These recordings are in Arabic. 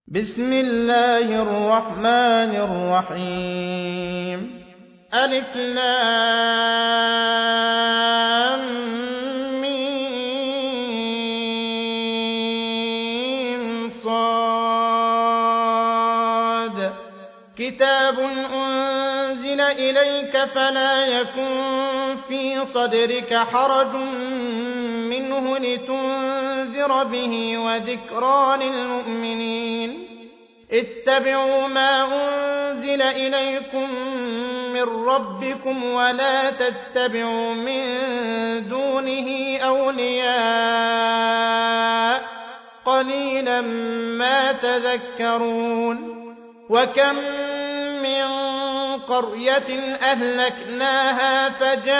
بسم الله الرحمن الرحيم ألف لام ميم صاد كتاب أنزل إليك فلا يكن في صدرك حرج منه لتنذر به وذكرى للمؤمنين اتبعوا ما أنزل إليكم من ربكم ولا تتبعوا من دونه أولياء قليلا ما تذكرون وكم من قرية أهلكناها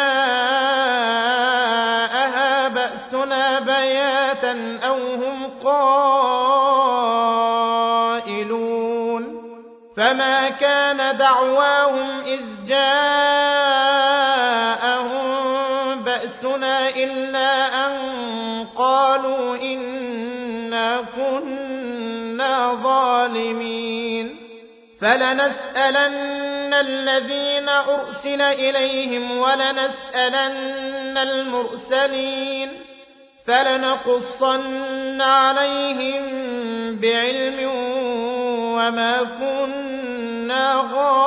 فجاءها بأسنا بياتا أو هم قائلون فما كان دعواهم إذ جاءهم بأسنا إلا أن قالوا إنا كنا ظالمين فلنسألن الذين أرسل إليهم ولنسألن المرسلين فلنقصن عليهم بعلم وما كنا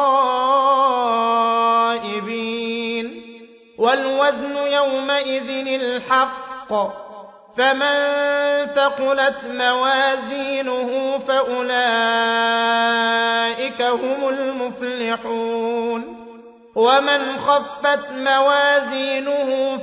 غائبين والوزن يومئذ الحق فمن ثقلت موازينه فأولئك هم المفلحون ومن خفت موازينه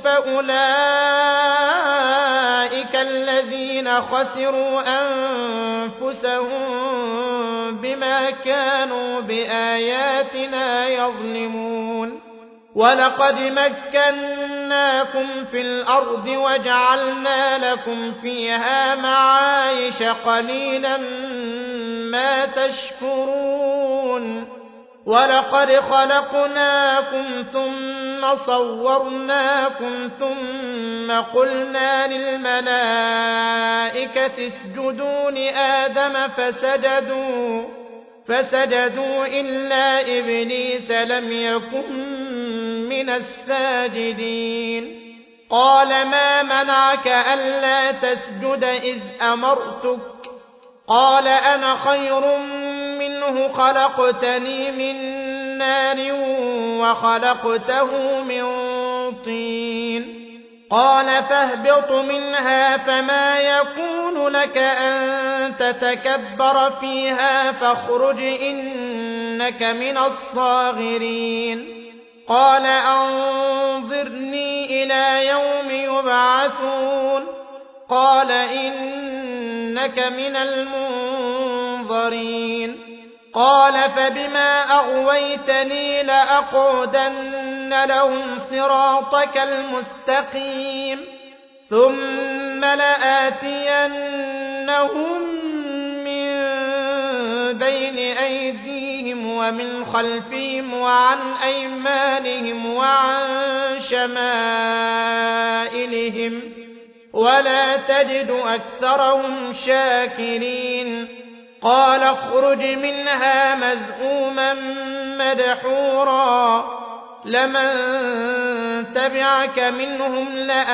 فأولئك الذين خسروا أنفسهم بما كانوا بآياتنا يظلمون ولقد مكناكم في الأرض وجعلنا لكم فيها معايش قليلا ما تشكرون ولقد خلقناكم ثم صورناكم ثم قلنا للملائكة اسجدوا لآدم فسجدوا إلا إبليس لم يكن من الساجدين قال ما منعك ألا تسجد إذ أمرتك قال أنا خير منه خلقتني من نار وخلقته من طين قال فاهبط منها فما يكون لك أن تتكبر فيها فاخرج إنك من الصاغرين قال أنظرني إلى يوم يبعثون قال إنك من المنظرين قال فبما أغويتني لأقعدن لهم صراطك المستقيم ثم لآتينهم من بين أيديهم ومن خلفهم وعن أيمانهم وعن شمائلهم ولا تجد أكثرهم شاكرين قال اخرج منها مذءوما مدحورا لمن تبعك منهم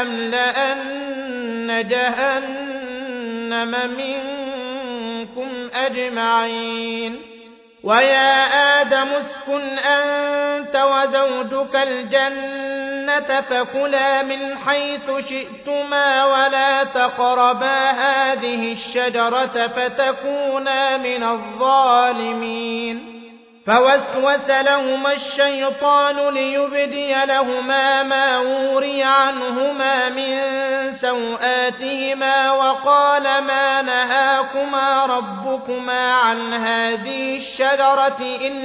لأملأن جهنم منكم أجمعين ويا آدم اسكن أنت وزوجك الجنة فكلا من حيث شئتما ولا تقربا هذه الشجرة فتكونا من الظالمين فوسوس لهما الشيطان ليبدي لهما ما وري عنهما من سوآتهما وقال ما نهاكما ربكما عن هذه الشجرة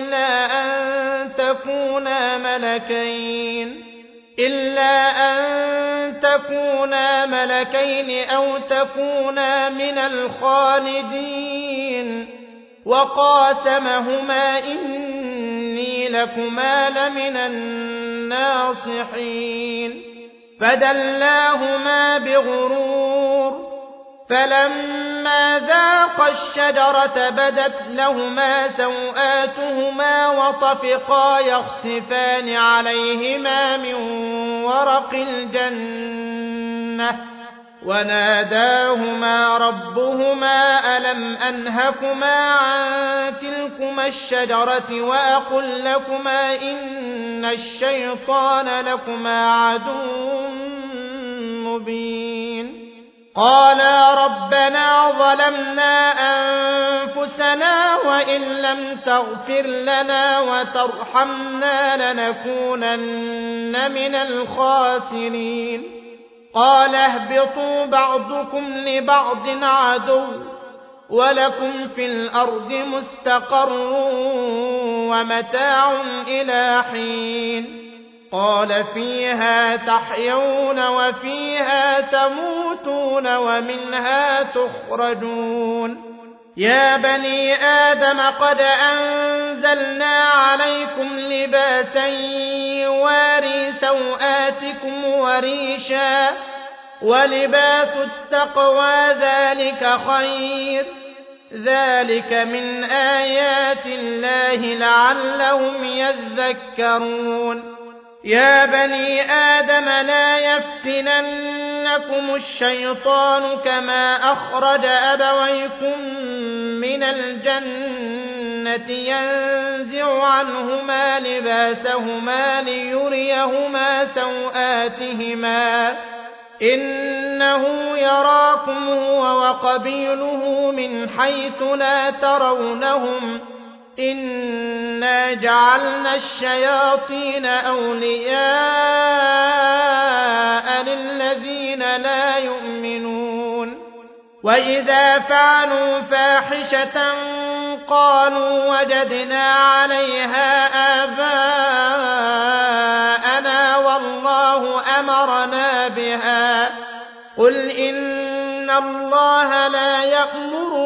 إلا أن تكونا ملكين أو تكونا من الخالدين وقاسمهما إني لكما لمن الناصحين فدلاهما بغرور فلما فلما ذاقا الشجرة بدت لهما سوآتهما وطفقا يخصفان عليهما من ورق الجنة وناداهما ربهما ألم أنهكما عن تلكما الشجرة وأقل لكما إن الشيطان لكما عدو مبين قالا ربنا ظلمنا أنفسنا وإن لم تغفر لنا وترحمنا لنكونن من الخاسرين قال اهبطوا بعضكم لبعض عدو ولكم في الأرض مستقر ومتاع إلى حين قال فيها تحيون وفيها تموتون ومنها تخرجون يا بني آدم قد أنزلنا عليكم لباسا يواري سوآتكم وريشا ولباس التقوى ذلك خير ذلك من آيات الله لعلهم يذكرون يا بني آدم لا يفتننكم الشيطان كما أخرج أبويكم من الجنة ينزع عنهما لباسهما ليريهما سوآتهما إنه يراكم هو وقبيله من حيث لا ترونهم إنا جعلنا الشياطين أولياء للذين لا يؤمنون وإذا فعلوا فاحشة قالوا وجدنا عليها آباءنا والله أمرنا بها قل إن الله لا يأمر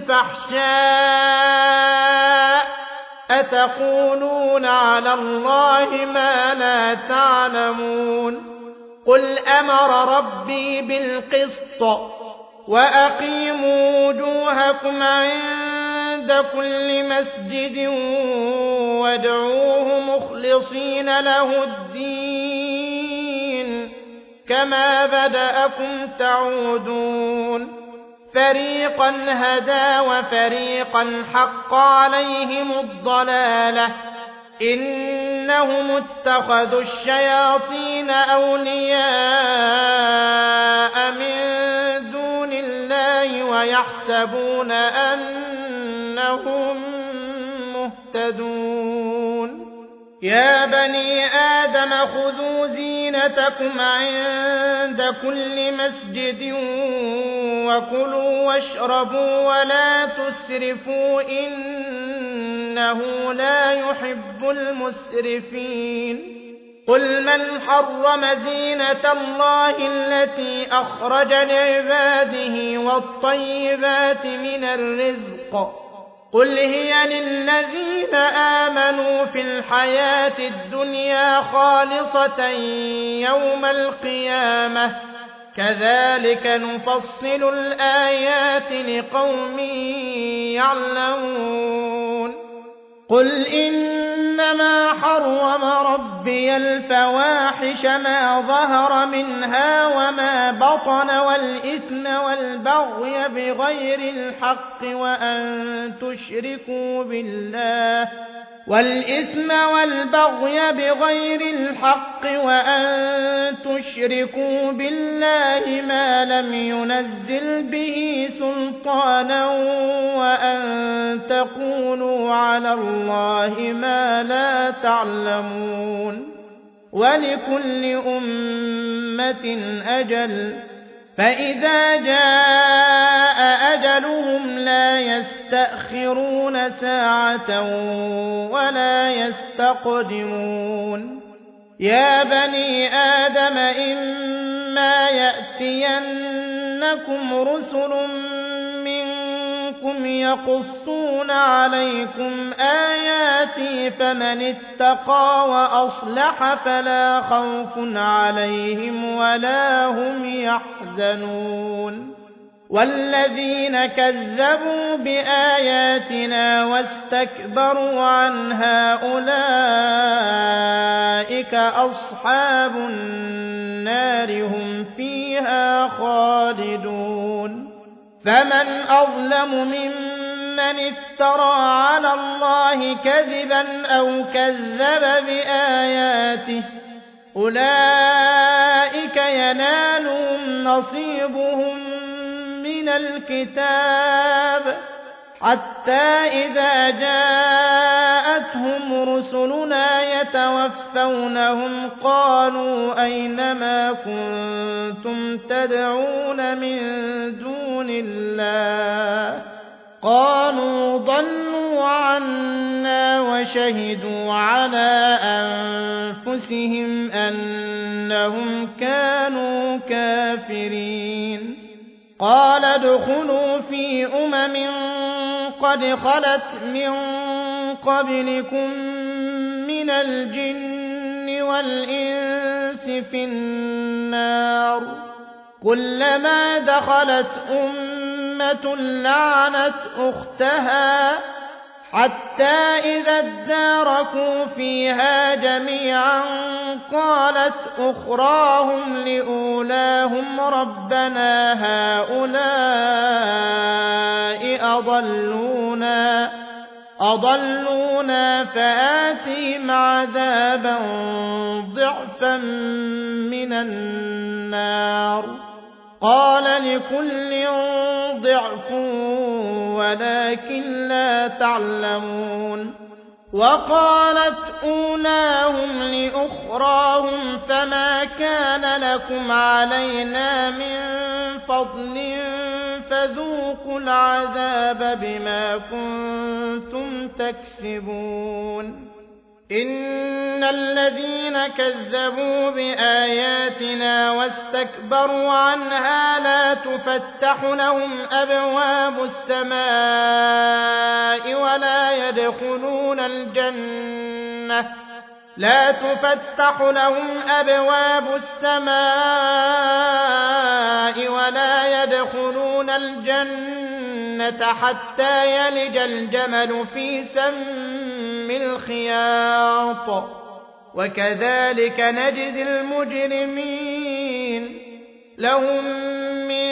بالفحشاء أتقولون على الله ما لا تعلمون قل أمر ربي بالقسط وأقيموا وجوهكم عند كل مسجد وادعوه مخلصين له الدين كما بدأكم تعودون فريقا هدى وفريقا حق عليهم الضلالة إنهم اتخذوا الشياطين أولياء من دون الله ويحسبون أنهم مهتدون يا بني آدم خذوا زينتكم عند كل مسجد وكلوا واشربوا ولا تسرفوا إنه لا يحب المسرفين قل من حرم زينة الله التي أخرج لعباده والطيبات من الرزق قل هي للذين آمنوا في الحياة الدنيا خالصة يوم القيامة كذلك نفصل الآيات لقوم يعلمون قل إنما حرم ربي الفواحش ما ظهر منها وما بطن والإثم والبغي بغير الحق وأن تشركوا بالله ما لم ينزل به سلطانا وأن تقولوا على الله ما لا تعلمون ولكل أمة أجل فإذا جاء أجلهم لا يستأخرون ساعة ولا يستقدمون يا بني آدم إما يأتينكم رسل منكم يقصون عليكم آياتي فمن اتقى وأصلح فلا خوف عليهم ولا هم يحزنون والذين كذبوا بآياتنا واستكبروا عنها أولئك أصحاب النار هم فيها خالدون فمن أظلم ممن افترى على الله كذبا أو كذب بآياته أولئك ينالهم نصيبهم من الكتاب حتى إذا جاءتهم رسلنا يتوفونهم قالوا أين ما كنتم تدعون من دون الله قالوا ضلوا عنا وشهدوا على أنفسهم أنهم كانوا كافرين قال ادخلوا في قد خلت من قبلكم من الجن والإنس في النار كلما دخلت أمة لعنت أختها حتى إذا اداركوا فيها جميعا قالت أخراهم لأولاهم ربنا هؤلاء أضلونا فآتهم عذابا ضعفا من النار قال لكل ضعف ولكن لا تعلمون وقالت أولاهم لأخراهم فما كان لكم علينا من فضل فذوقوا العذاب بما كنتم تكسبون إن الذين كذبوا بآياتنا واستكبروا عنها لا تفتح لهم أبواب السماء ولا يدخلون الجنة حتى يلج الجمل في سم الخياط وكذلك نجزي المجرمين لهم من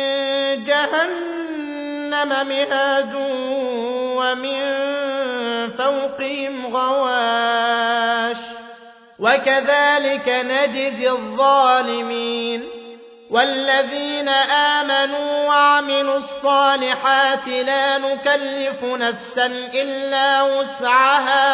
جهنم مهاد ومن فوقهم غواش وكذلك نجزي الظالمين والذين آمنوا وعملوا الصالحات لا نكلف نفسا إلا وسعها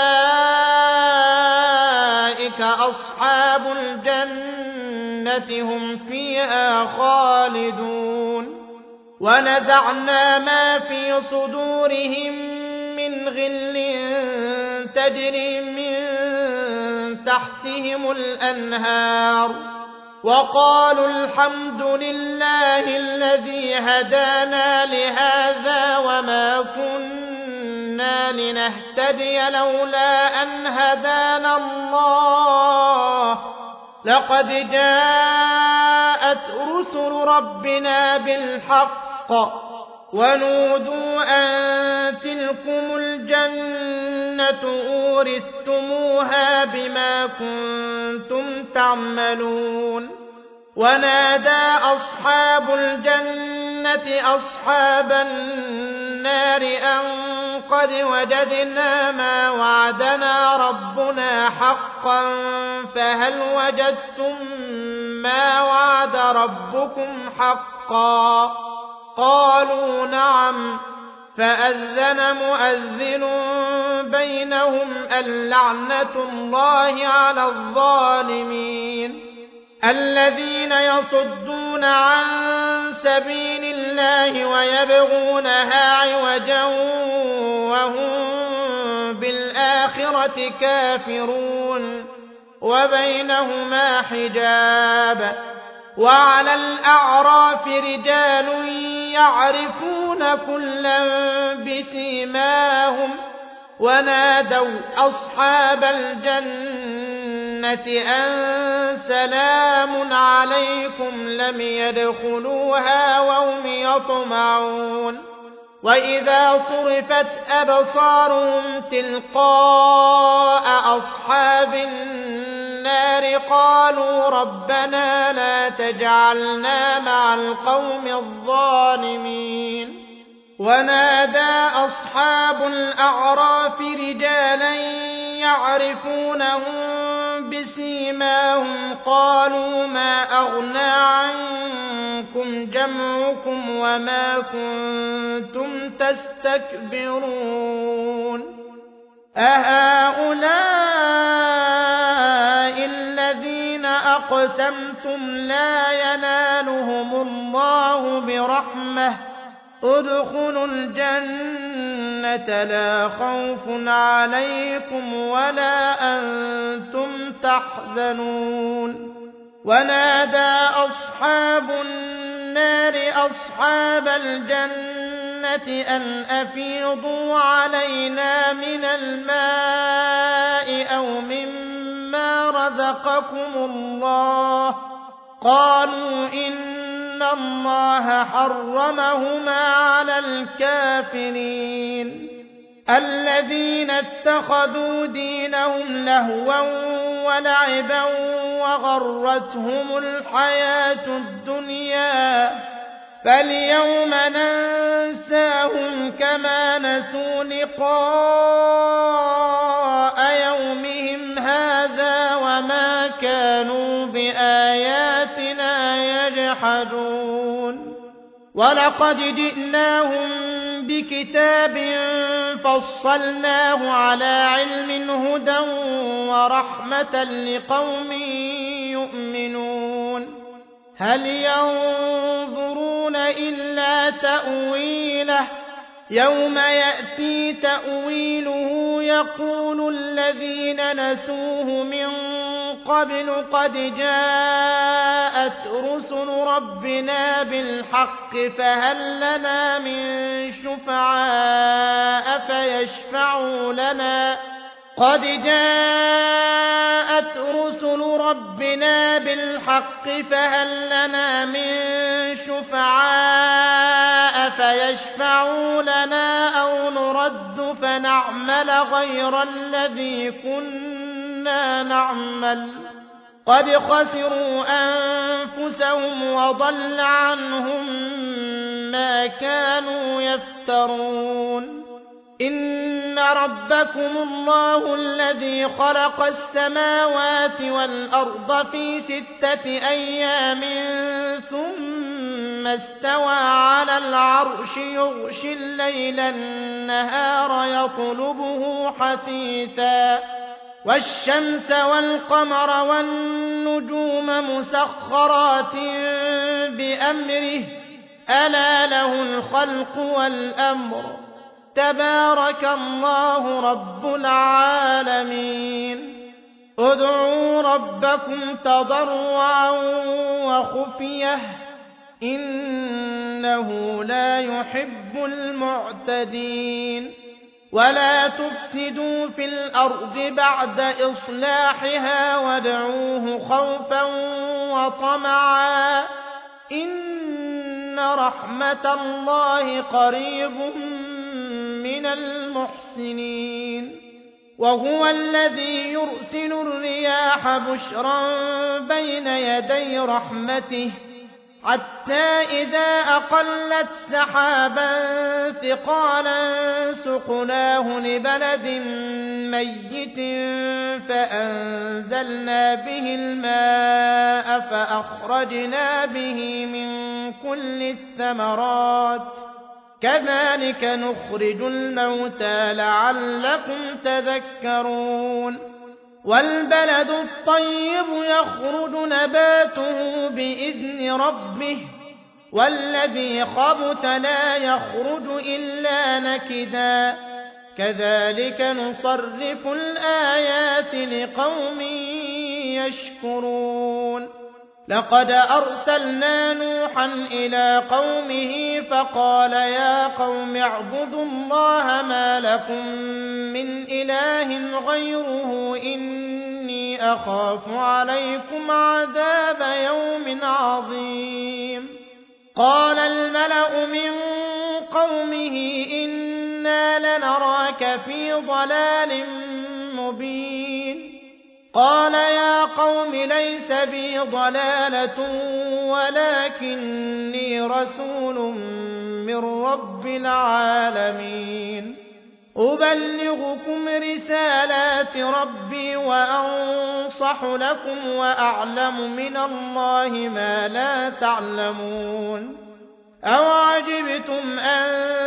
أولئك أصحاب الجنة هم فيها خالدون ونزعنا ما في صدورهم من غل تجري من تحتهم الأنهار وقالوا الحمد لله الذي هدانا لهذا وما كنا لنهتدي لولا أن هدانا الله لقد جاءت رسل ربنا بالحق ونودوا أن تلكم الجنة أورثتموها بما كنتم تعملون ونادى أصحاب الجنة أصحاب النار أن قد وجدنا ما وعدنا ربنا حقا فهل وجدتم ما وعد ربكم حقا قالوا نعم فأذن مؤذن بينهم اللعنة الله على الظالمين الذين يصدون عن سبيل الله ويبغونها عوجا وهم بالآخرة كافرون وبينهما حجاب وعلى الأعراف رجال يعرفون كلا بسيماهم ونادوا أصحاب الجنة أن سلام عليكم لم يدخلوها وهم يطمعون وإذا صرفت أبصارهم تلقاء أصحاب النار قالوا ربنا لا تجعلنا مع القوم الظالمين ونادى أصحاب الأعراف رجالا يعرفونهم بسيماهم قالوا ما أغنى عنكم جمعكم وما كنتم تستكبرون أهؤلاء الذين أقسمتم لا ينالهم الله برحمة ادخلوا الجنة لا خوف عليكم ولا أنتم تحزنون ونادى أصحاب النار أصحاب الجنة أن أفيضوا علينا من الماء أو مما رزقكم الله قالوا إن الله حرمهما على الكافرين الذين اتخذوا دينهم لهوا ولعبا وغرتهم الحياة الدنيا فاليوم ننساهم كما نسوا لقاء يومهم هذا وما كانوا بآياتنا يجحدون ولقد جئناهم بكتاب فصلناه على علم هدى ورحمة لقوم يؤمنون هل ينظرون إلا تأويله يوم يأتي تأويله يقول الذين نسوه من قبل قد جاءت رسل ربنا بالحق فهل لنا من شفعاء فيشفعوا لنا قد جاءت رسل ربنا بالحق فهل لنا من شفعاء فيشفعوا لنا أو نرد فنعمل غير الذي كنا نعمل قد خسروا أنفسهم وضل عنهم ما كانوا يفترون إن ربكم الله الذي خلق السماوات والأرض في 6 أيام ثم استوى على العرش يغشي الليل النهار يطلبه حثيثا والشمس والقمر والنجوم مسخرات بأمره ألا له الخلق والأمر تبارك الله رب العالمين ادعوا ربكم تضرعا وخفية إنه لا يحب المعتدين ولا تفسدوا في الأرض بعد إصلاحها وادعوه خوفا وطمعا إن رحمة الله قريب من المحسنين وهو الذي يرسل الرياح بشرا بين يدي رحمته حتى إذا أقلت سحابا ثقالا سقناه لبلد ميت فأنزلنا به الماء فأخرجنا به من كل الثمرات كذلك نخرج الموتى لعلكم تذكرون والبلد الطيب يخرج نباته بإذن ربه والذي خبث لا يخرج إلا نكدا كذلك نصرف الآيات لقوم يشكرون لقد أرسلنا نوحا إلى قومه فقال يا قوم اعبدوا الله ما لكم من إله غيره إني أخاف عليكم عذاب يوم عظيم قال الملأ قومه إنا لنراك في ضلال مبين قال يا قوم ليس بي ضلالة ولكني رسول من رب العالمين أبلغكم رسالات ربي وأنصح لكم وأعلم من الله ما لا تعلمون أوعجبتم أن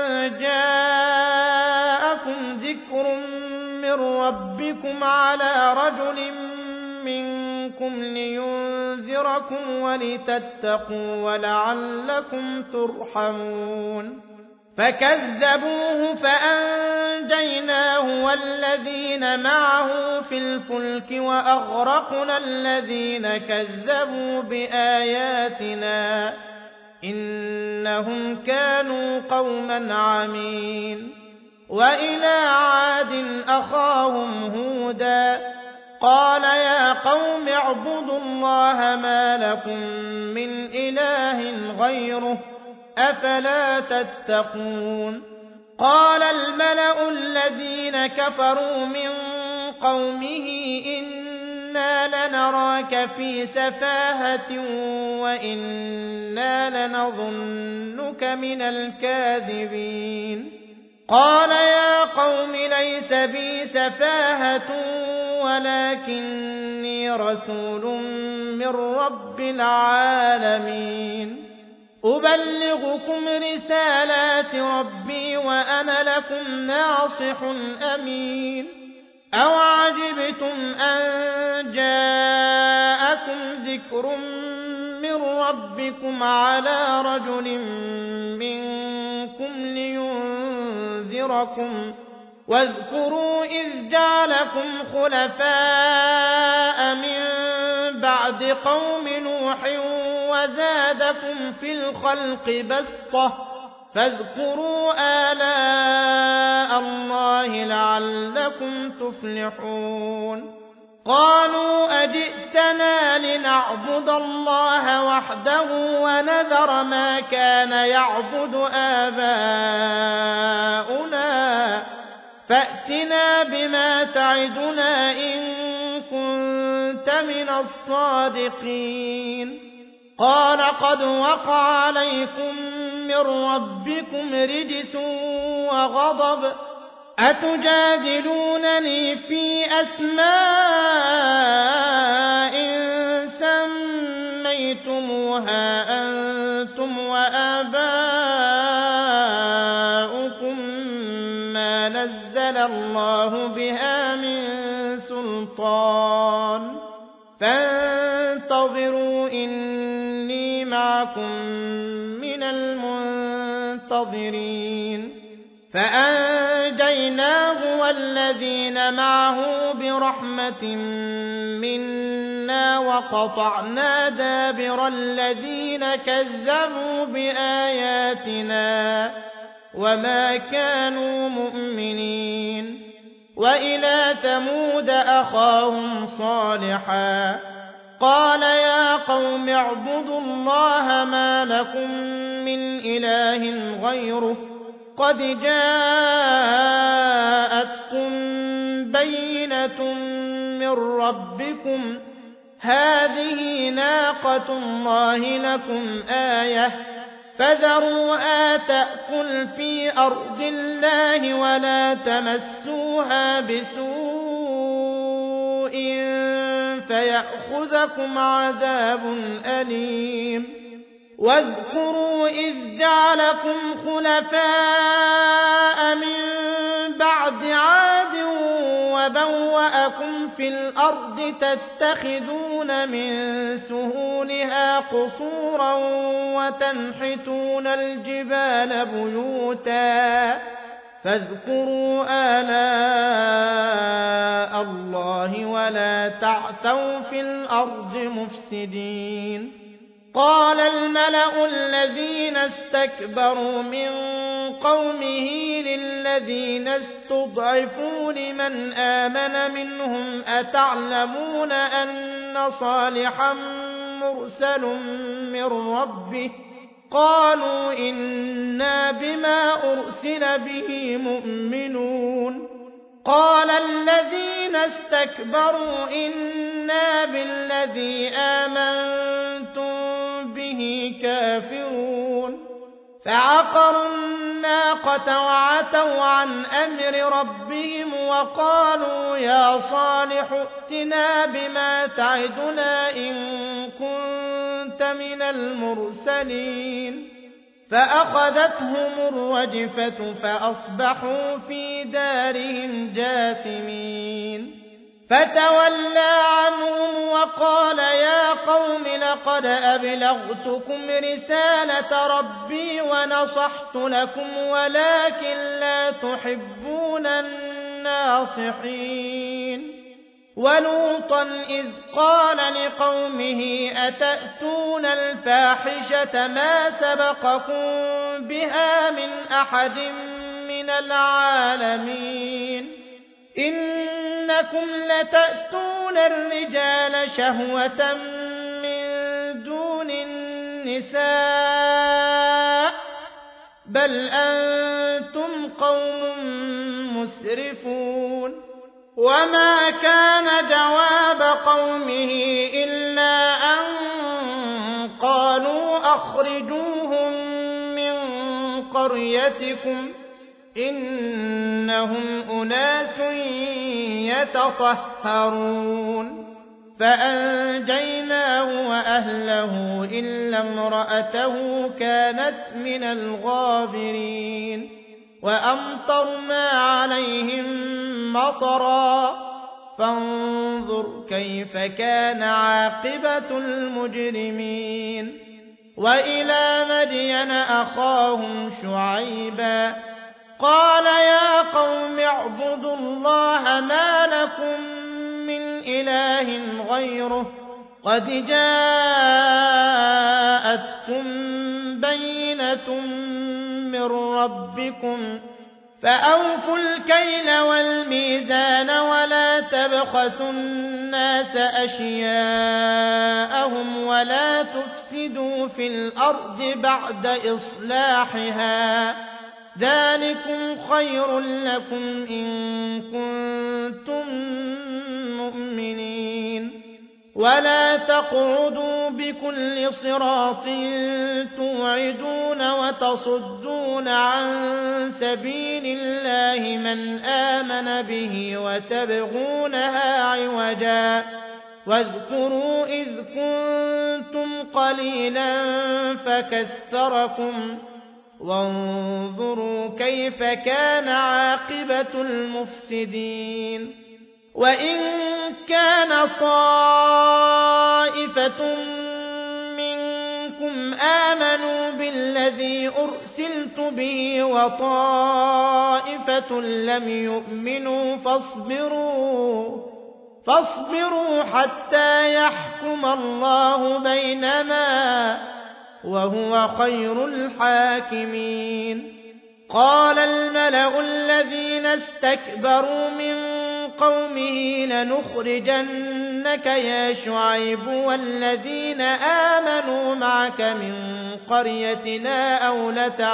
جاءكم ذكر من ربكم على رجل منكم لينذركم ولتتقوا ولعلكم ترحمون فكذبوه فأنجيناه والذين معه في الفلك وأغرقنا الذين كذبوا بآياتنا إنهم كانوا قوما عمين وإلى عاد أخاهم هودا قال يا قوم اعبدوا الله ما لكم من إله غيره أفلا تتقون قال الملأ الذين كفروا من قومه إنا لنراك في سفاهة وإنا لنظنك من الكاذبين قال يا قوم ليس بي سفاهة ولكني رسول من رب العالمين أبلغكم رسالات ربي وأنا لكم ناصح أمين أوعجبتم أن جاءكم ذكر من ربكم على رجل منكم لينذركم واذكروا إذ جعلكم خلفاء من بعد قوم نوح وزادكم في الخلق بسطة فاذكروا آلاء الله لعلكم تفلحون قالوا أجئتنا لنعبد الله وحده ونذر ما كان يعبد آباؤنا فأتنا بما تعدنا إن كنت من الصادقين قال قد وقع عليكم من ربكم رجس وغضب أتجادلونني في أسماء سميتموها أنتم وآباؤكم ما نزل الله بها من سلطان فانتظروا إني معكم من المنتظرين فأنجيناه والذين معه برحمة منا وقطعنا دابر الذين كذبوا بآياتنا وما كانوا مؤمنين وإلى ثمود أخاهم صالحا قال يا قوم اعبدوا الله ما لكم من إله غيره قد جاءتكم بينة من ربكم هذه ناقة الله لكم آية فذروها تأكل في أرض الله ولا تمسوها بسوء فيأخذكم عذاب أليم واذكروا إذ جعلكم خلفاء من بعد عاد وبوأكم في الأرض تتخذون من سهولها قصورا وتنحتون الجبال بيوتا فاذكروا آلاء الله ولا تعثوا في الأرض مفسدين قال الملأ الذين استكبروا من قومه للذين استضعفوا لمن آمن منهم أتعلمون أن صالحا مرسل من ربه قالوا إنا بما أرسل به مؤمنون قال الذين استكبروا إنا بالذي آمنتم به كافرون فعقروا الناقة وعتوا عن أمر ربهم وقالوا يا صالح ائتنا بما تعدنا إن كنت من المرسلين فأخذتهم الرجفة فأصبحوا في دارهم جاثمين فتولى عنهم وقال يا قوم لقد أبلغتكم رسالة ربي ونصحت لكم ولكن لا تحبون الناصحين ولوطا إذ قال لقومه أتأتون الفاحشة ما سبقكم بها من أحد من العالمين إنكم لتأتون الرجال شهوة من دون النساء بل أنتم قوم مسرفون وما كان جواب قومه إلا أن قالوا أخرجوهم من قريتكم إنهم أناس يتطهرون فأنجيناه وأهله إلا امرأته كانت من الغابرين وأمطرنا عليهم مطرا فانظر كيف كان عاقبة المجرمين وإلى مدين أخاهم شعيبا قال يا قوم اعبدوا الله ما لكم من إله غيره قد جاءتكم بينة من ربكم فأوفوا الكيل والميزان ولا تبخسوا الناس أشياءهم ولا تفسدوا في الأرض بعد إصلاحها ذلكم خير لكم إن كنتم مؤمنين ولا تقعدوا بكل صراط توعدون وتصدون عن سبيل الله من آمن به وتبغونها عوجا واذكروا إذ كنتم قليلا فكثركم وانظروا كيف كان عاقبة المفسدين وإن كان طائفة منكم آمنوا بالذي أرسلت به وطائفة لم يؤمنوا فاصبروا حتى يحكم الله بيننا وهو خير الحاكمين قال الملأ الذين استكبروا من قومه لنخرجنك يا شعيب والذين آمنوا معك من قريتنا أو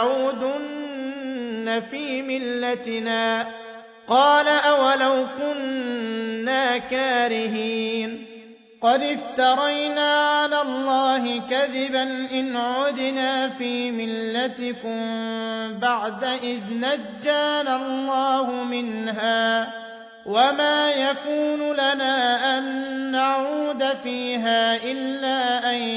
لتعودن في ملتنا قال أولو كنا كارهين قد افترينا على الله كذبا إن عدنا في ملتكم بعد إذ نجانا الله منها وما يكون لنا أن نعود فيها إلا أن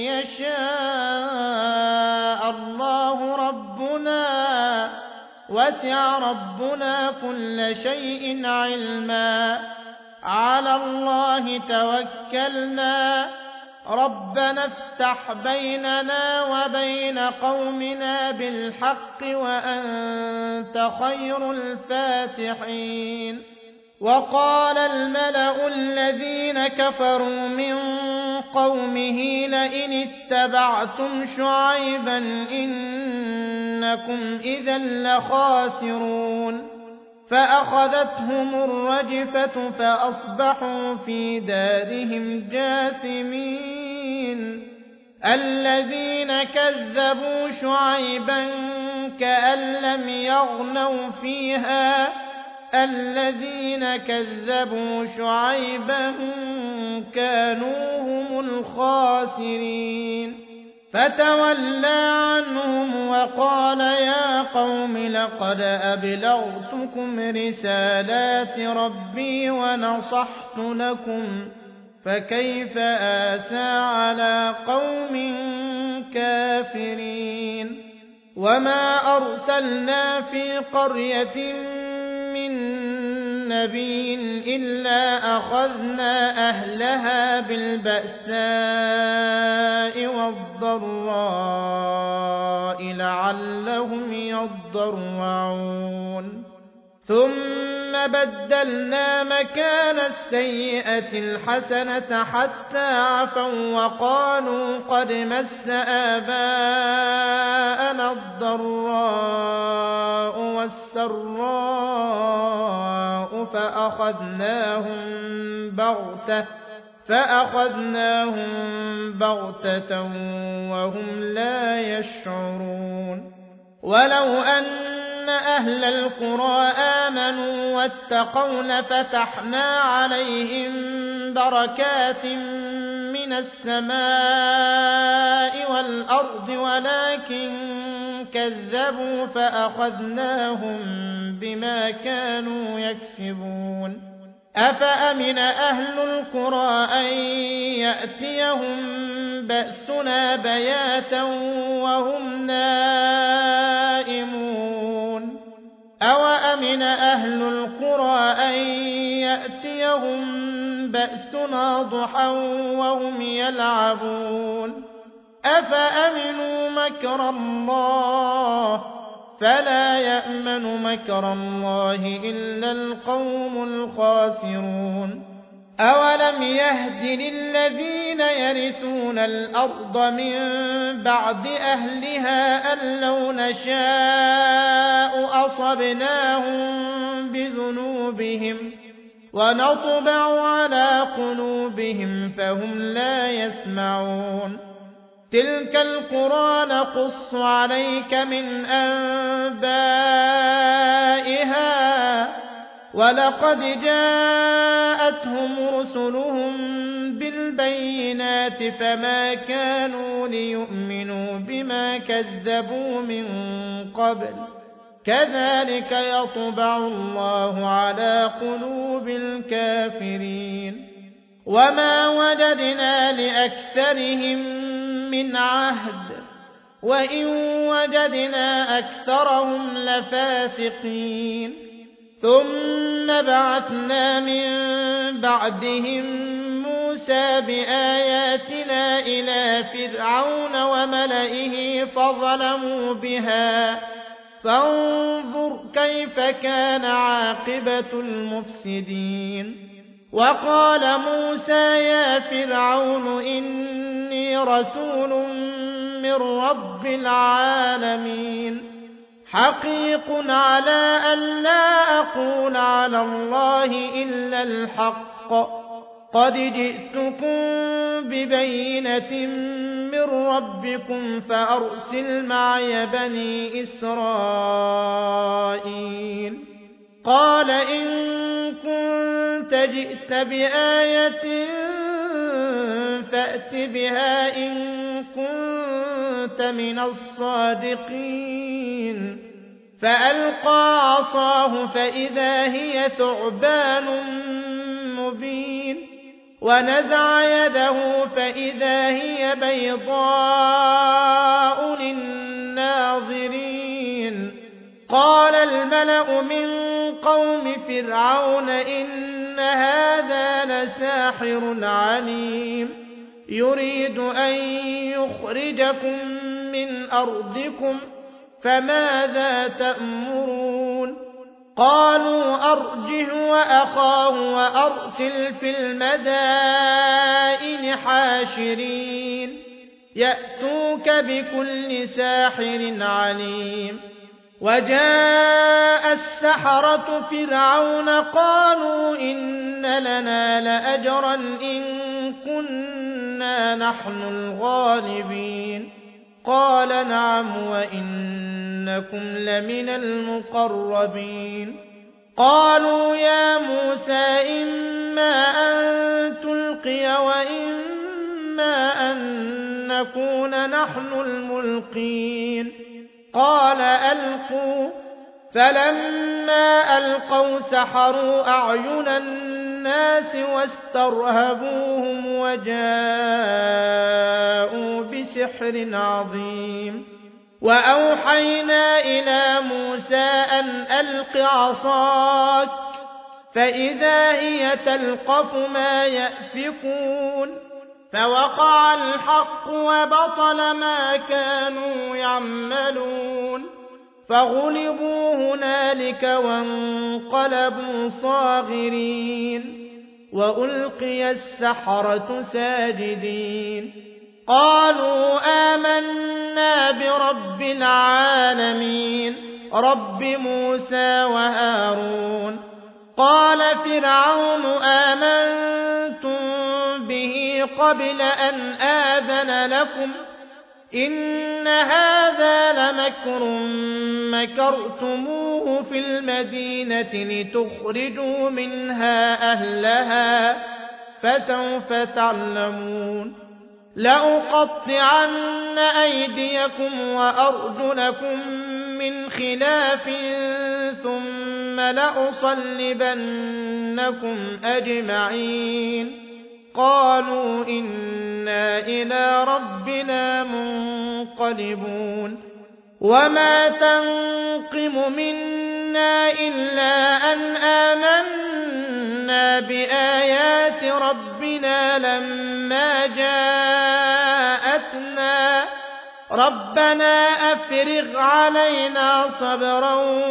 يشاء الله ربنا وسع ربنا كل شيء علما على الله توكلنا ربنا افتح بيننا وبين قومنا بالحق وأنت خير الفاتحين وقال الملأ الذين كفروا من قومه لئن اتبعتم شعيبا إنكم إذا لخاسرون فأخذتهم الرجفة فأصبحوا في دارهم جاثمين الذين كذبوا شعيبا كأن لم يغنوا فيها الذين كذبوا شعيبا كانوا هم الخاسرين فتولى عنهم وقال يا قوم لقد أبلغتكم رسالات ربي ونصحت لكم فكيف آسى على قوم كافرين وما أرسلنا في قرية من نبي إلا أخذنا أهلها بالبأساء والضراء لعلهم يضرعون ثم بدلنا مكان السيئة الحسنة حتى عفوا وقالوا قد مس آباءنا الضراء والسراء فأخذناهم بغتة وهم لا يشعرون ولو أن أهل القرى آمنوا واتقوا لفتحنا عليهم بركات من السماء والأرض ولكن كذبوا فأخذناهم بما كانوا يكسبون أفأمن أهل القرى أن يأتيهم بأسنا بياتا وهم نائمون أوأمن أهل القرى أن يأتيهم بأسنا ضحى وهم يلعبون أفأمنوا مكر الله فلا يأمن مكر الله إلا القوم الخاسرون أولم يهد للذين يرثون الأرض من بعد أهلها أن لو نشاء أصبناهم بذنوبهم ونطبع على قلوبهم فهم لا يسمعون تلك القرى نقص عليك من أنبائها ولقد جاءتهم رسلهم بالبينات فما كانوا ليؤمنوا بما كذبوا من قبل كذلك يطبع الله على قلوب الكافرين وما وجدنا لأكثرهم من عهد وإن وجدنا أكثرهم لفاسقين ثم بعثنا من بعدهم موسى بآياتنا إلى فرعون وملئه فظلموا بها فانظر كيف كان عاقبة المفسدين وقال موسى يا فرعون إني رسول من رب العالمين حقيق على أن لا أقول على الله إلا الحق قد جئتكم ببينة من ربكم فأرسل معي بني إسرائيل قال إن كنت جئت بآية فأت بها إن كنت من الصادقين فألقى عصاه فإذا هي ثعبان مبين ونزع يده فإذا هي بيضاء للناظرين قال الملأ من قوم فرعون إن هذا لساحر عليم يريد أن يخرجكم من أرضكم فماذا تأمرون قالوا أرجه وأخاه وأرسل في المدائن حاشرين يأتوك بكل ساحر عليم وجاء السحرة فرعون قالوا إن لنا لأجرا إن كنا إنا نحن الغالبين قال نعم وإنكم لمن المقربين قالوا يا موسى إما أن تلقي وإما أن نكون نحن الملقين قال ألقوا فلما ألقوا سحروا أعين الناس واسترهبوهم وجاءوا بسحر عظيم وأوحينا إلى موسى أن ألق عصاك فإذا هي تلقف ما يأفكون فوقع الحق وبطل ما كانوا يعملون فغلبوا هنالك وانقلبوا صاغرين وألقي السحرة ساجدين قالوا آمنا برب العالمين رب موسى وهارون قال فرعون آمنتم به قبل أن آذن لكم إن هذا لمكر مكرتموه في المدينة لتخرجوا منها أهلها فسوف تعلمون لأقطعن أيديكم وأرجلكم من خلاف ثم لأصلبنكم أجمعين قالوا إنا إلى ربنا منقلبون وما تنقم منا إلا أن آمنا بآيات ربنا لما جاءتنا ربنا أفرغ علينا صبرا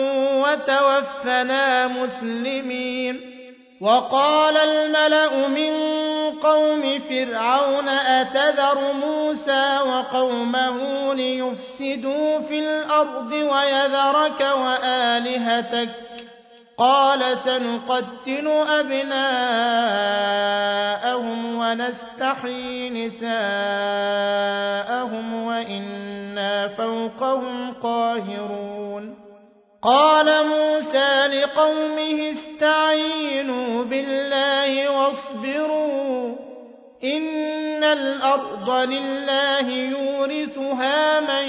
وتوفنا مسلمين وقال الملأ من قوم فرعون أتذر موسى وقومه ليفسدوا في الأرض ويذرك وآلهتك قال سنقتل أبناءهم ونستحيي نساءهم وإنا فوقهم قاهرون قال موسى لقومه استعينوا بالله واصبروا إن الأرض لله يورثها من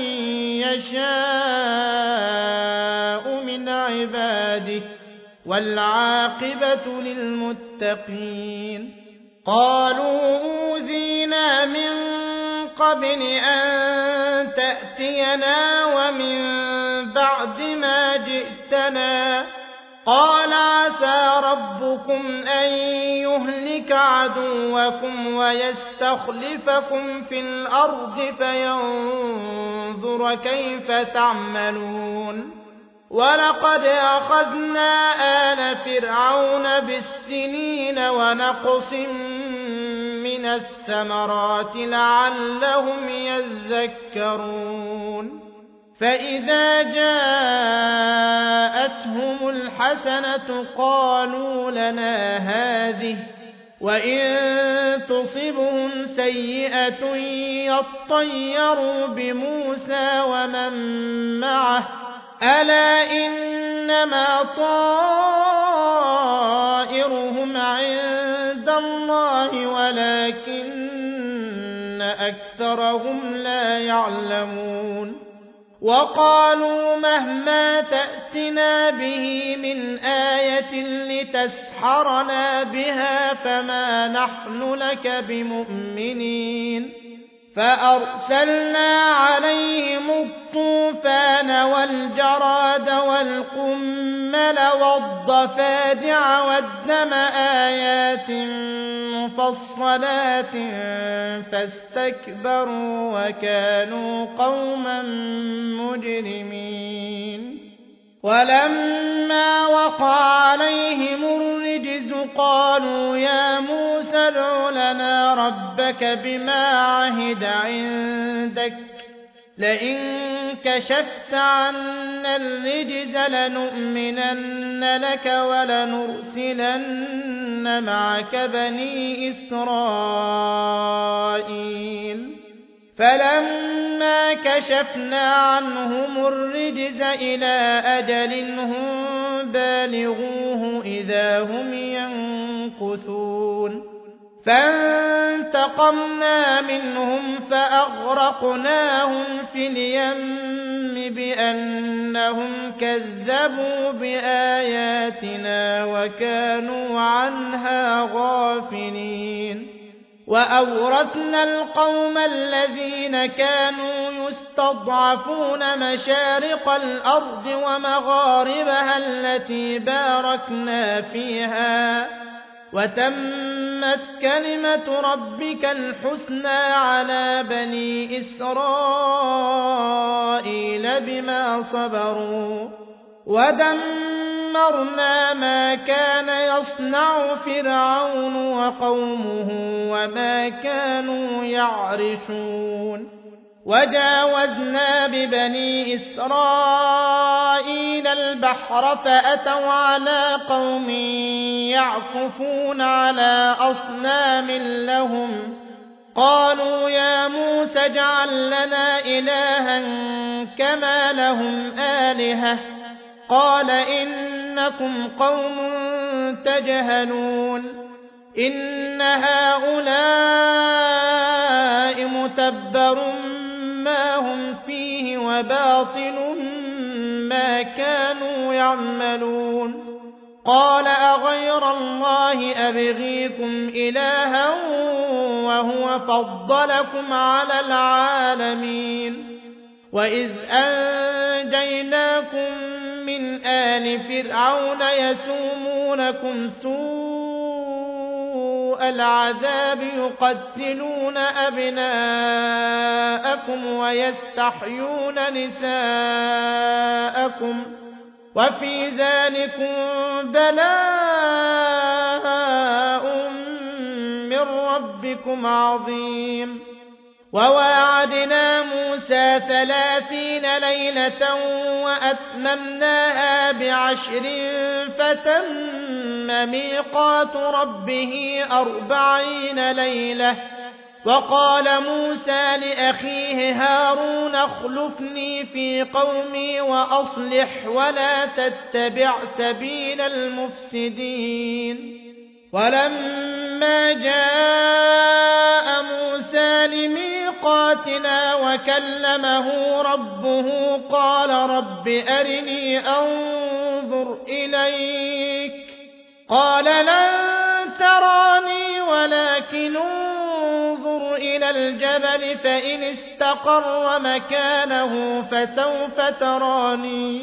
يشاء من عباده والعاقبة للمتقين قالوا أوذينا من قبل أن تأتينا ومن بعد ما جئتنا قال عسى ربكم أن يهلك عدوكم ويستخلفكم في الأرض فينظر كيف تعملون ولقد أخذنا آل فرعون بالسنين ونقص من الثمرات لعلهم يذكرون فإذا جاءتهم الحسنة قالوا لنا هذه وإن تصبهم سيئة يطيروا بموسى ومن معه ألا إنما طائرهم عند الله ولكن أكثرهم لا يعلمون وقالوا مهما تأتنا به من آية لتسحرنا بها فما نحن لك بمؤمنين فأرسلنا عليهم الطوفان والجراد والقمل والضفادع والدم آيات مفصلات فاستكبروا وكانوا قوما مجرمين ولما وقع عليهم الرجز قالوا يا موسى ادع لنا ربك بما عهد عندك لئن كشفت عنا الرجز لنؤمنن لك ولنرسلن إن معك بني إسرائيل فلما كشفنا عنهم الرجز إلى أجل هم بالغوه إذا هم ينكثون فانتقمنا منهم فأغرقناهم في اليم بأنهم كذبوا بآياتنا وكانوا عنها غافلين وأورثنا القوم الذين كانوا يستضعفون مشارق الأرض ومغاربها التي باركنا فيها وتمت كلمة ربك الحسنى على بني إسرائيل بما صبروا ودمرنا ما كان يصنع فرعون وقومه وما كانوا يعرشون وجاوزنا ببني إسرائيل البحر فأتوا على قوم يعكفون على أصنام لهم قالوا يا موسى اجعل لنا إلها كما لهم آلهة قال إنكم قوم تجهلون إن هؤلاء متبر ما هم فيه وباطل ما كانوا يعملون قال أغير الله أبغيكم إلها وهو فضلكم على العالمين وإذ أنجيناكم من آل فرعون يسومونكم سوء العذاب يقتلون أبناءكم ويستحيون نساءكم وفي ذلكم بلاء من ربكم عظيم وواعدنا موسى 30 ليلة وأتممناها ب10 فتم ميقات ربه 40 ليلة وقال موسى لأخيه هارون اخلفني في قومي وأصلح ولا تتبع سبيل المفسدين ولما جاء موسى لميقاتنا وكلمه ربه قال رب أرني أنظر إليك قال لن تراني ولكن انظر إلى الجبل فإن استقر مكانه فسوف تراني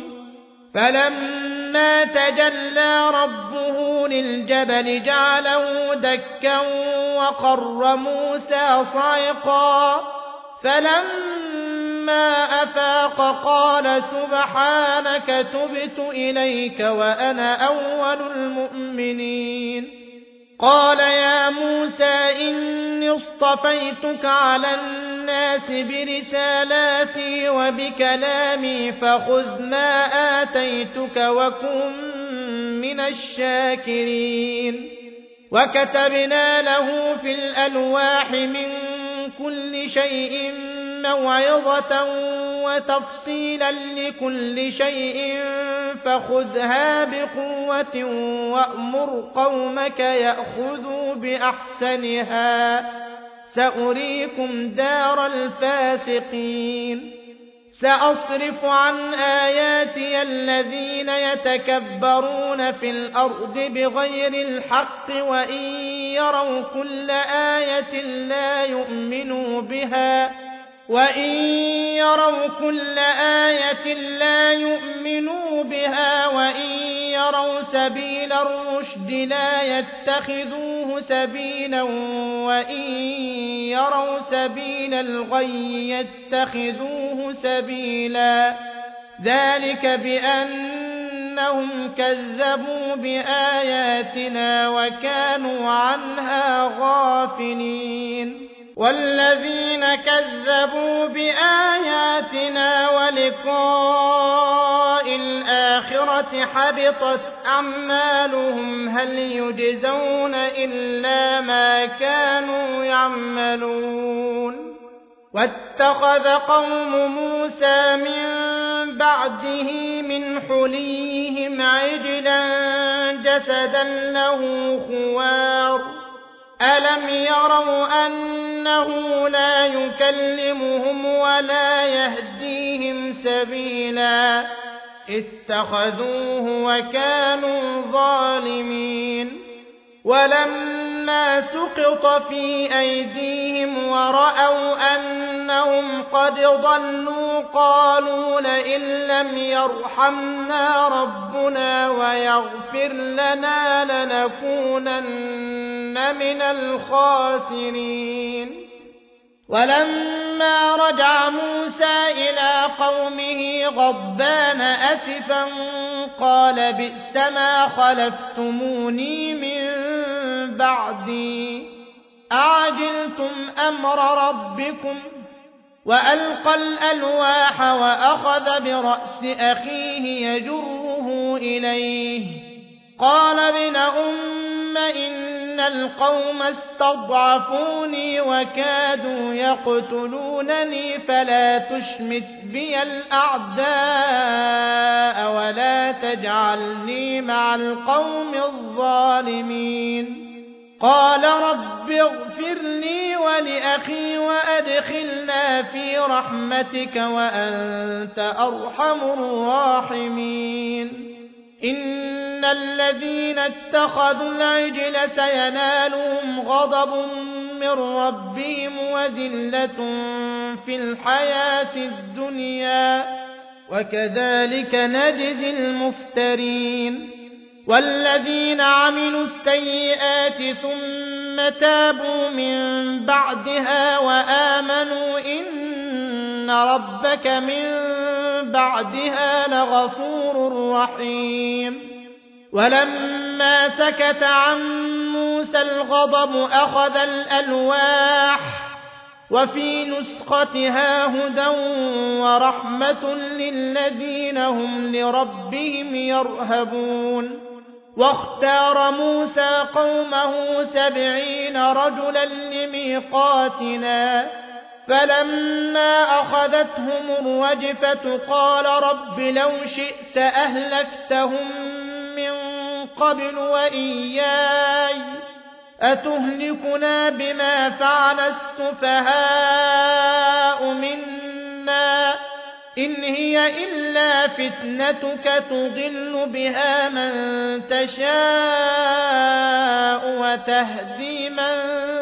فلما تجلى ربه للجبل جعله دكا وقر موسى صعقا فلما أفاق قال سبحانك تبت إليك وأنا أول المؤمنين قال يا موسى إني اصطفيتك على الناس برسالاتي وبكلامي فخذ ما آتيتك وكن من الشاكرين وكتبنا له في الألواح من كل شيء موعظة وتفصيلا لكل شيء فخذها بقوة وأمر قومك يأخذوا بأحسنها سأريكم دار الفاسقين سأصرف عن آياتي الذين يتكبرون في الأرض بغير الحق وإن يروا كل آية لا يؤمنوا بها وإن يروا سبيل الرشد لا يتخذوه سبيلا وإن يروا سبيل الغي يتخذوه سبيلا ذلك بأنهم كذبوا بآياتنا وكانوا عنها غافلين والذين كذبوا بآياتنا ولقاء الآخرة الآخرة حبطت أعمالهم هل يجزون إلا ما كانوا يعملون. واتخذ قوم موسى من بعده من حليهم عجلا جسدا له خوار ألم يروا أنه لا يكلمهم ولا يهديهم سبيلا اتخذوه وكانوا ظالمين. ولما سقط في أيديهم ورأوا أنهم قد ضلوا قالوا لئن لم يرحمنا ربنا ويغفر لنا لنكونن من الخاسرين. ولما رجع موسى إلى قومه غضبان أسفا قال بئس ما خلفتموني من بعدي أعجلتم أمر ربكم. وألقى الألواح وأخذ برأس أخيه يجره إليه قال ابن أم إن القوم استضعفوني وكادوا يقتلونني فلا تشمت بي الأعداء ولا تجعلني مع القوم الظالمين. قال رب اغفر لي ولأخي وأدخلنا في رحمتك وأنت أرحم الراحمين. إن الذين اتخذوا العجل سينالهم غضب من ربهم وذلة في الحياة الدنيا وكذلك نجزي المفترين. والذين عملوا السيئات ثم تابوا من بعدها وآمنوا إن ربك من بعدها لغفور رحيم. ولما سكت عن موسى الغضب أخذ الألواح وفي نسختها هدى ورحمة للذين هم لربهم يرهبون. واختار موسى قومه 70 رجلا لميقاتنا فلما أخذتهم الرجفة قال رب لو شئت أهلكتهم من قبل وإياي أتهلكنا بما فعل السفهاء منا إن هي إلا فتنتك تضل بها من تشاء وتهدي من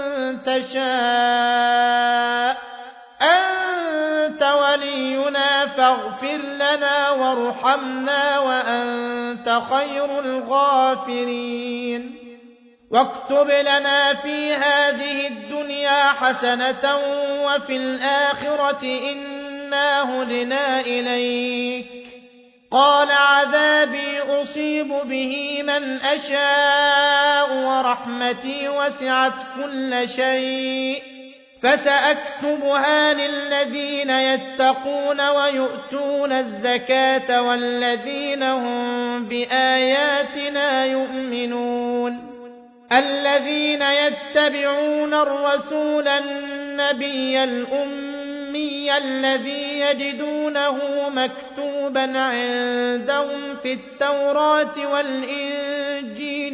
تشاء أنت ولينا فاغفر لنا وارحمنا وأنت خير الغافرين. واكتب لنا في هذه الدنيا حسنة وفي الآخرة إنا هدنا إليك. قال عذابي أصيب به من أشاء ورحمتي وسعت كل شيء فسأكتبها للذين يتقون ويؤتون الزكاة والذين هم بآياتنا يؤمنون. الذين يتبعون الرسول النبي الأمي الذي يجدونه مكتوبا عندهم في التوراة والإنجيل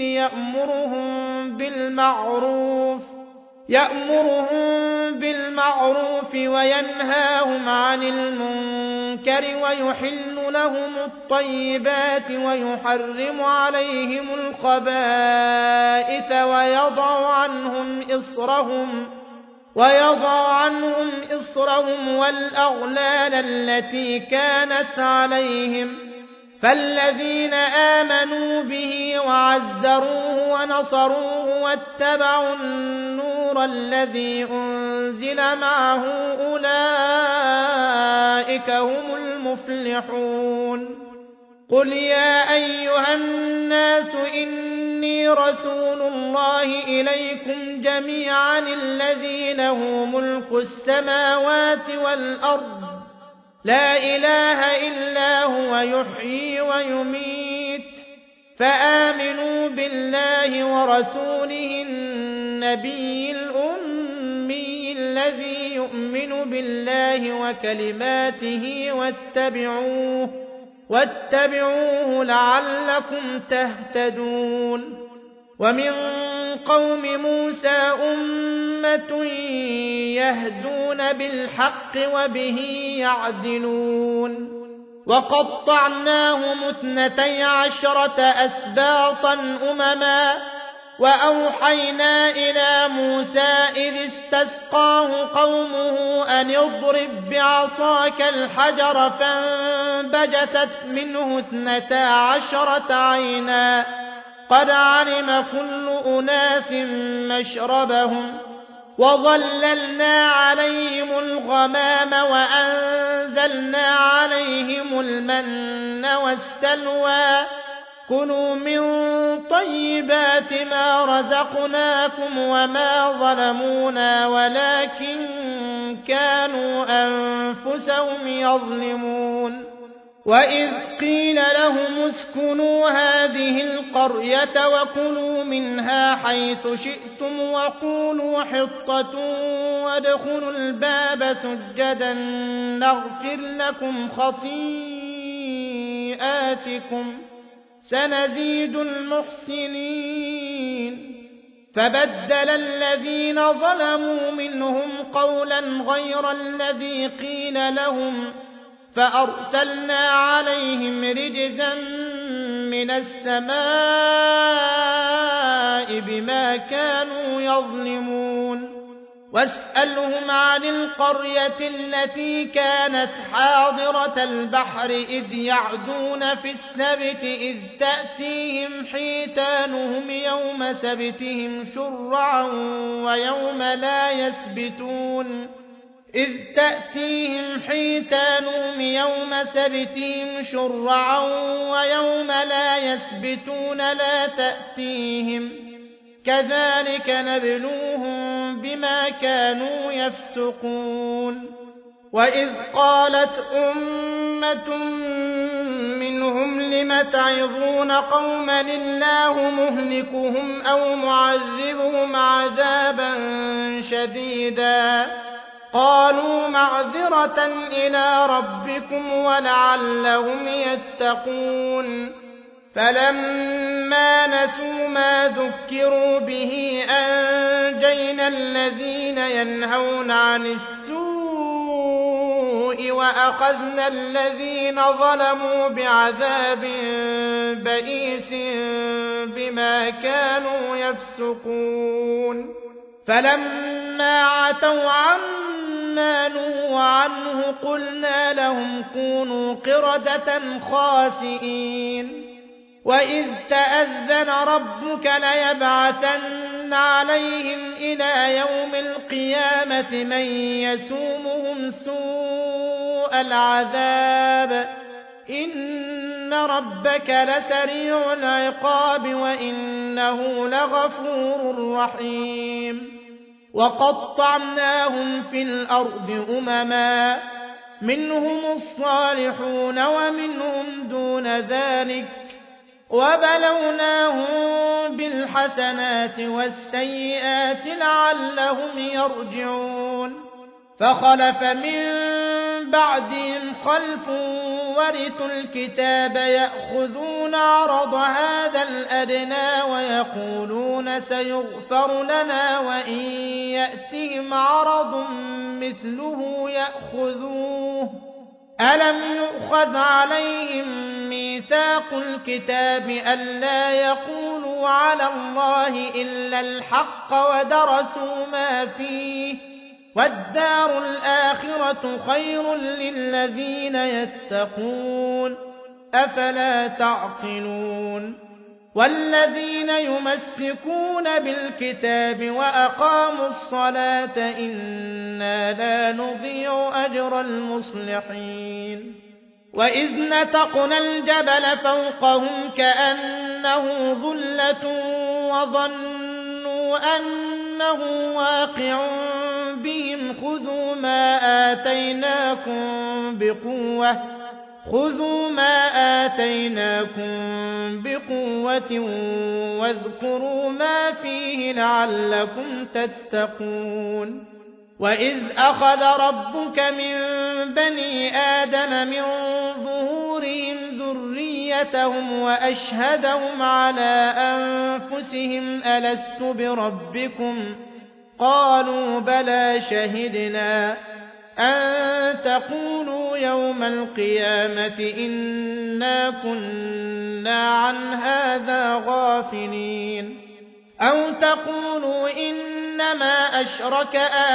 يأمرهم بالمعروف وينهاهم عن المنكر ويحل لهم الطيبات ويحرم عليهم الخبائث ويضع عنهم إصرهم والأغلال التي كانت عليهم. فالذين آمنوا به وعزروه ونصروه واتبعوا النور الذي أنزل معه أولئك هم المفلحون. قل يا أيها الناس إني رسول الله إليكم جميعا الذي له ملك السماوات والأرض لا إله إلا هو يحيي ويميت فآمنوا بالله ورسوله النبي الأمي الذي يؤمن بالله وكلماته واتبعوه لعلكم تهتدون ومن قوم موسى أمة يهدون بالحق وبه يعدلون وقطعناهم 12 أسباطا أمما وأوحينا إلى موسى إذ استسقاه قومه أن اضرب بعصاك الحجر فانبجست منه 12 عينا قد علم كل أناس مشربهم وظللنا عليهم الغمام وأنزلنا عليهم المن والسلوى كلوا من طيبات ما رزقناكم وما ظلمونا ولكن كانوا أنفسهم يظلمون وإذ قيل لهم اسكنوا هذه القرية وكلوا منها حيث شئتم وقولوا حطة وادخلوا الباب سجدا نغفر لكم خطيئاتكم سنزيد المحسنين فبدل الذين ظلموا منهم قولا غير الذي قيل لهم فأرسلنا عليهم رجزا من السماء بما كانوا يظلمون واسألهم عن القرية التي كانت حاضرة البحر إذ يعدون في السبت إذ تأتيهم حيتانهم يوم سبتهم شرعا ويوم لا يسبتون لا تأتيهم كذلك نبلوهم بما كانوا يفسقون وإذ قالت أمة منهم لم تعظون قوما الله مهلكهم أو معذبهم عذابا شديدا قالوا معذرة إلى ربكم ولعلهم يتقون فلما نسوا ما ذكروا به أنجينا الذين ينهون عن السوء وأخذنا الذين ظلموا بعذاب بئيس بما كانوا يفسقون فلما عتوا عما نهوا عنه قلنا لهم كونوا قردة خاسئين وإذ تأذن ربك ليبعثن عليهم إلى يوم القيامة من يسومهم سوء العذاب إن ربك لسريع العقاب وإنه لغفور رحيم وقطعناهم في الأرض أمما منهم الصالحون ومنهم دون ذلك وبلوناهم بالحسنات والسيئات لعلهم يرجعون فخلف من بعدهم خلف ورثوا الكتاب يأخذون عرض هذا الأدنى ويقولون سيغفر لنا وإن يأتهم عرض مثله يأخذوه ألم يؤخذ عليهم ميثاق الكتاب ألا يقولوا على الله إلا الحق ودرسوا ما فيه والدار الآخرة خير للذين يتقون أفلا تعقلون والذين يمسكون بالكتاب وأقاموا الصلاة إنا لا نضيع أجر المصلحين وإذ نتقنا الجبل فوقهم كأنه ظلة وظنوا أنه واقع بهم خذوا ما آتيناكم بقوة واذكروا ما فيه لعلكم تتقون. وإذ أخذ ربك من بني آدم من ظهورهم ذريتهم وأشهدهم على أنفسهم ألست بربكم قالوا بلى شهدنا أن تقولوا يوم القيامة إنا كنا عن هذا غافلين أو تقولوا إنما أشرك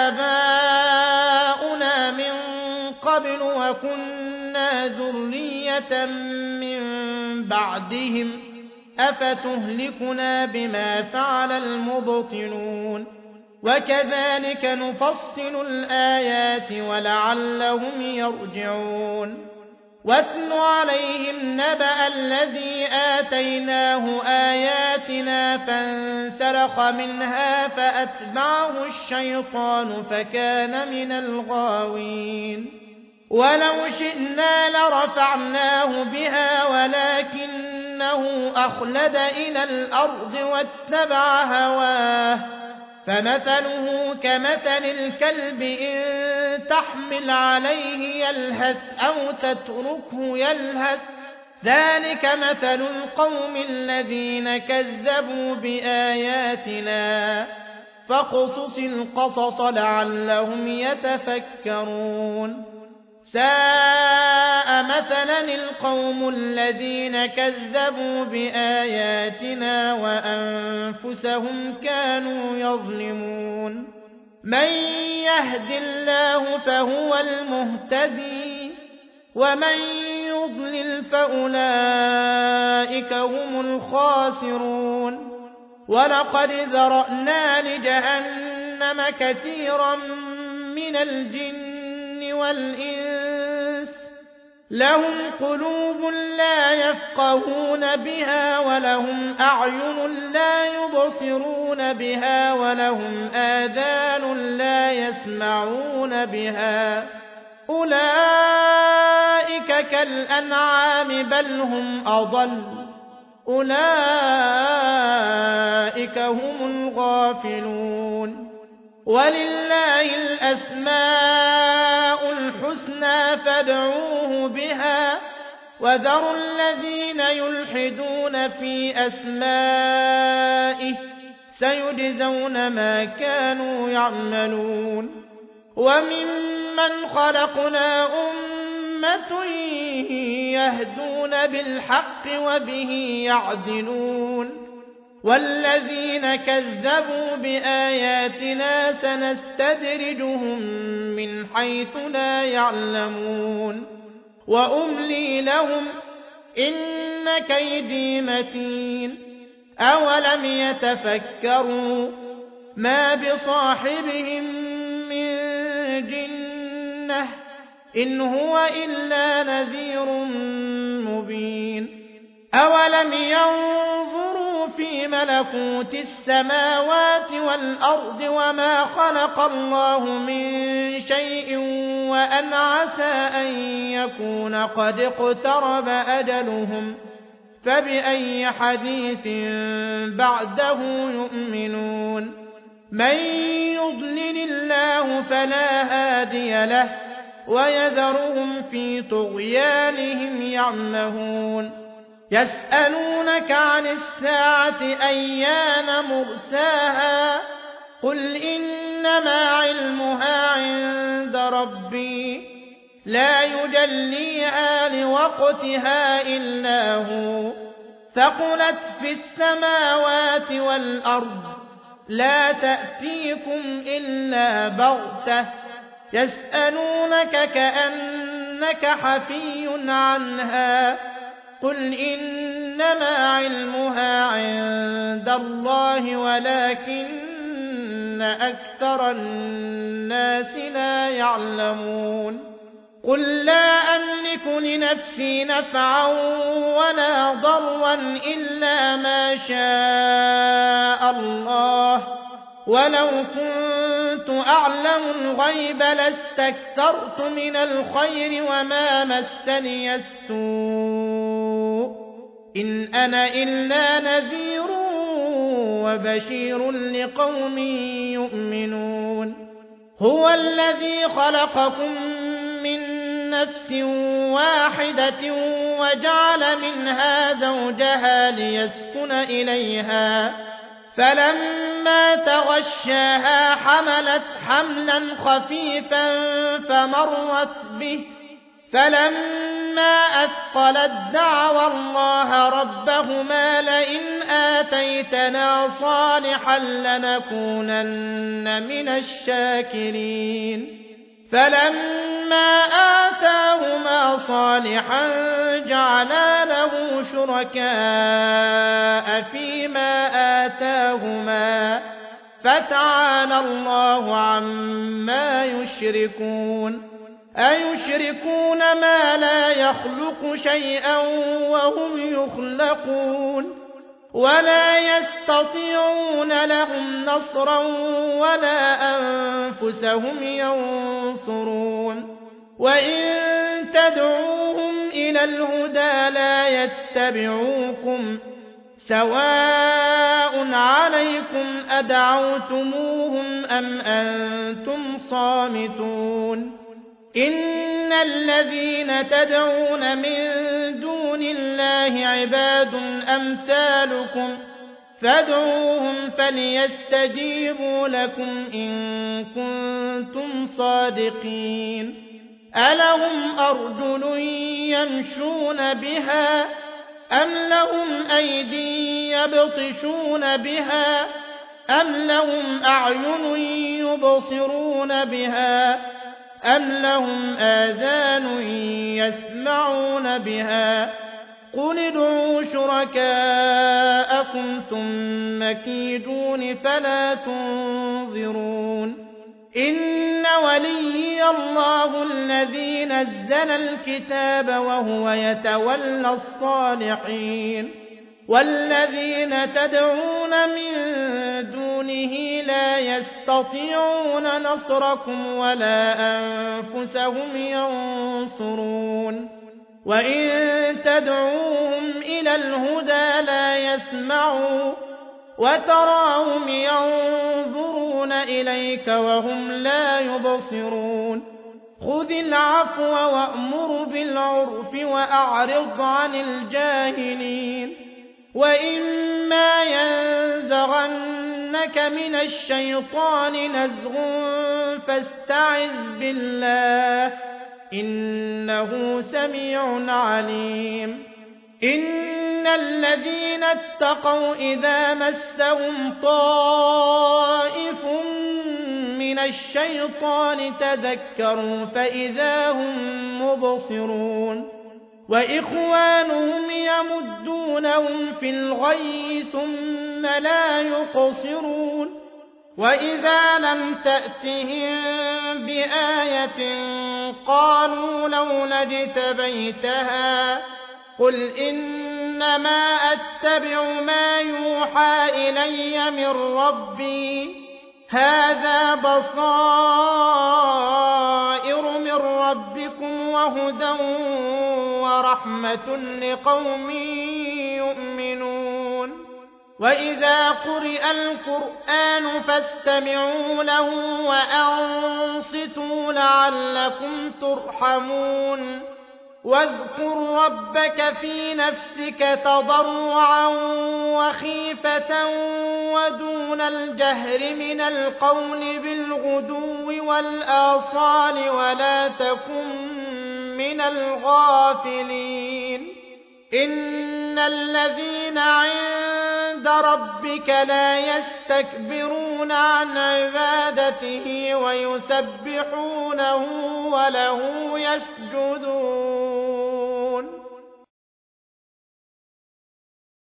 آباؤنا من قبل وكنا ذرية من بعدهم أفتهلكنا بما فعل المبطلون وكذلك نفصل الآيات ولعلهم يرجعون. واتل عليهم نبأ الذي آتيناه آياتنا فانسلخ منها فأتبعه الشيطان فكان من الغاوين. ولو شئنا لرفعناه بها ولكنه أخلد إلى الأرض واتبع هواه فمثله كمثل الكلب إن تحمل عليه يلهث أو تتركه يلهث ذلك مثل القوم الذين كذبوا بآياتنا فاقصص القصص لعلهم يتفكرون. ساء مثلا القوم الذين كذبوا بآياتنا وأنفسهم كانوا يظلمون. من يهد الله فهو المهتدي ومن يضلل فأولئك هم الخاسرون. ولقد ذرأنا لجهنم كثيرا من الجن والإنس لهم قلوب لا يفقهون بها ولهم أعين لا يبصرون بها ولهم آذان لا يسمعون بها أولئك كالأنعام بل هم أضل أولئك هم الغافلون. ولله الأسماء الحسنى فادعوه بها وذروا الذين يلحدون في أسمائه سيجزون ما كانوا يعملون. وممن خلقنا أمة يهدون بالحق وبه يعدلون. والذين كذبوا بآياتنا سنستدرجهم من حيث لا يعلمون وأملي لهم إن كيدي متين. أولم يتفكروا ما بصاحبهم من جنة إن هو إلا نذير مبين. أولم ينظروا في ملكوت السماوات والأرض وما خلق الله من شيء وأن عسى أن يكون قد اقترب أجلهم فبأي حديث بعده يؤمنون. من يضلل الله فلا هادي له ويذرهم في طغيانهم يعمهون. يسألونك عن الساعة أيان مرساها قل إنما علمها عند ربي لا يجليها لوقتها إلا هو ثقلت في السماوات والأرض لا تأتيكم إلا بغتة يسألونك كأنك حفي عنها قل إنما علمها عند الله ولكن أكثر الناس لا يعلمون. قل لا أملك لنفسي نفعا ولا ضرا إلا ما شاء الله ولو كنت أعلم الغيب لاستكثرت من الخير وما مسني السوء إن أنا إلا نذير وبشير لقوم يؤمنون هو الذي خلقكم من نفس واحدة وجعل منها زوجها ليسكن إليها فلما تغشاها حملت حملا خفيفا فمرت به فلما أثقلت دعوا الله ربهما لئن آتيتنا صالحا لنكونن من الشاكرين فلما آتاهما صالحا جعلا له شركاء فيما آتاهما فتعالى الله عما يشركون أيشركون ما لا يخلق شيئا وهم يخلقون ولا يستطيعون لهم نصرا ولا أنفسهم ينصرون وإن تدعوهم إلى الهدى لا يتبعوكم سواء عليكم أدعوتموهم أم أنتم صامتون إن الذين تدعون من دون الله عباد أمثالكم فادعوهم فليستجيبوا لكم إن كنتم صادقين ألهم أرجل يمشون بها أم لهم أيدي يبطشون بها أم لهم أعين يبصرون بها أم لهم آذان يسمعون بها قل ادعوا شركاءكم ثم كيدون فلا تنظرون إن وليي الله الذي نزل الكتاب وهو يتولى الصالحين والذين تدعون من دونه لا يستطيعون نصركم ولا أنفسهم ينصرون وإن تدعوهم إلى الهدى لا يسمعوا وتراهم ينظرون إليك وهم لا يبصرون خذ العفو وأمر بالعرف وأعرض عن الجاهلين وإما ينزغنك من الشيطان نزغ فاستعذ بالله إنه سميع عليم إن الذين اتقوا إذا مسهم طائف من الشيطان تذكروا فإذا هم مبصرون وإخوانهم يمدونهم في الغي ثم لا يقصرون وإذا لم تأتهم بآية قالوا لولا اجتبيتها قل إنما أتبع ما يوحى إلي من ربي هذا بصائر من ربكم وهدى ورحمة لقوم يؤمنون وإذا قرئ القرآن فاستمعوا له وأنصتوا لعلكم ترحمون واذكر ربك في نفسك تضرعا وخيفة ودون الجهر من القول بالغدو والآصال ولا تكن من الغافلين إن الذين عند ربك لا يستكبرون عن عبادته ويسبحونه وله يسجدون